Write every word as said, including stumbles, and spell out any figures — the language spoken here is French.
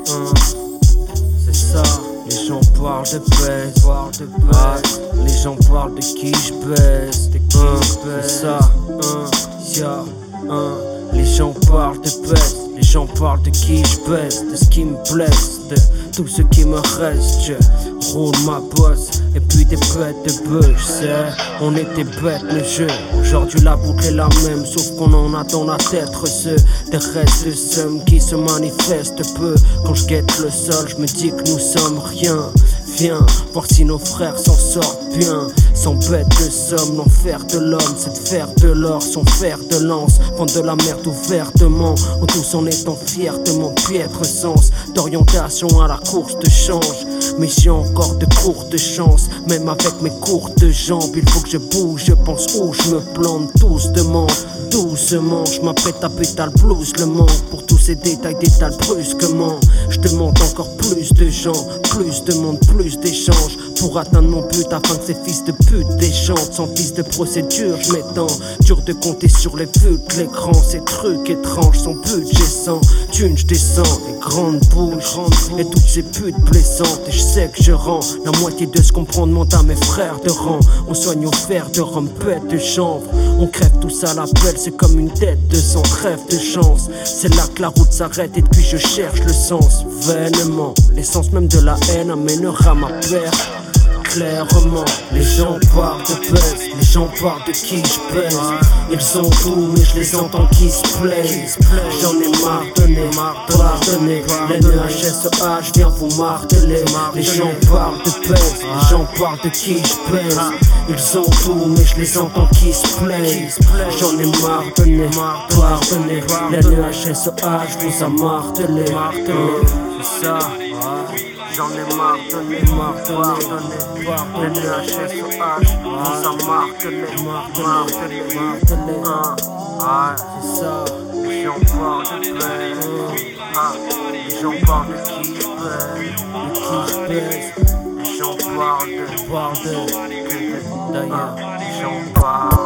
hein. C'est ça, les gens parlent de baisse, parlent de baisse. Les gens parlent de qui je baisse, de qui hein, je baisse. C'est ça, hein, yeah, hein. Les gens parlent de baisse, les gens parlent de qui je baisse, de ce qui me blesse, de tout ce qui me reste. Je roule ma bosse et puis des bêtes de bœufs, je sais. On était bêtes le jeu, aujourd'hui la boucle est la même, sauf qu'on en a dans la tête ceux des restes de somme qui se manifestent peu. Quand je guette le sol, je me dis que nous sommes rien. Viens voir si nos frères s'en sortent bien. Sans bête de somme, l'enfer de l'homme, c'est de faire de l'or son fer de lance. Vendre de la merde ouvertement, en tous en étant fiers de mon piètre sens d'orientation à la course de change. Mais j'ai encore de courtes chances, même avec mes courtes jambes. Il faut que je bouge, je pense où je me plante. Tous demandent, doucement, je m'apprête à péter le blues, le manque. Pour tous ces détails, détalent brusquement. Je demande encore plus de gens, plus de monde, plus d'échanges pour atteindre mon but afin que ces fils de pute déchantent. Sans fils de procédure, je m'étends. Dur de compter sur les vues de l'écran. Ces trucs étranges, son budget sans thune, je descends. Les grandes bouches et toutes ces putes blessantes. Et je sais que je rends la moitié de ce qu'on prend demande à mes frères de rang. On soigne au fer de rhum, bête de chanvre. On crève tout ça à l'appel, c'est comme une tête de sang, trêve de chance. C'est là que la route s'arrête et puis je cherche le sens. Vainement, l'essence même de la haine amènera ma perte. Clairement, les gens parlent de baisse, les gens parlent de qui je baisse. Ils sont tout, mais je les entends qui se plaisent. J'en ai marre donné, pardonner. Les N H S A, je viens vous marteler. Les gens parlent de baisse, les gens parlent de qui je baisse. Ils sont tout, mais je les entends qui se plaisent. J'en ai marre donné, pardonner. Les N H S A, je vous a martelé. C'est ça. J'en ai marre donné, marre donné, pardonner. Les N H S A, vous a martelé, martelé, martelé. Ah, c'est ça. Les gens parlent de baisse. Ah, les gens parlent de qui je baisse, de qui je baisse. Les gens parlent de, parlent de, d'ailleurs, les gens parlent.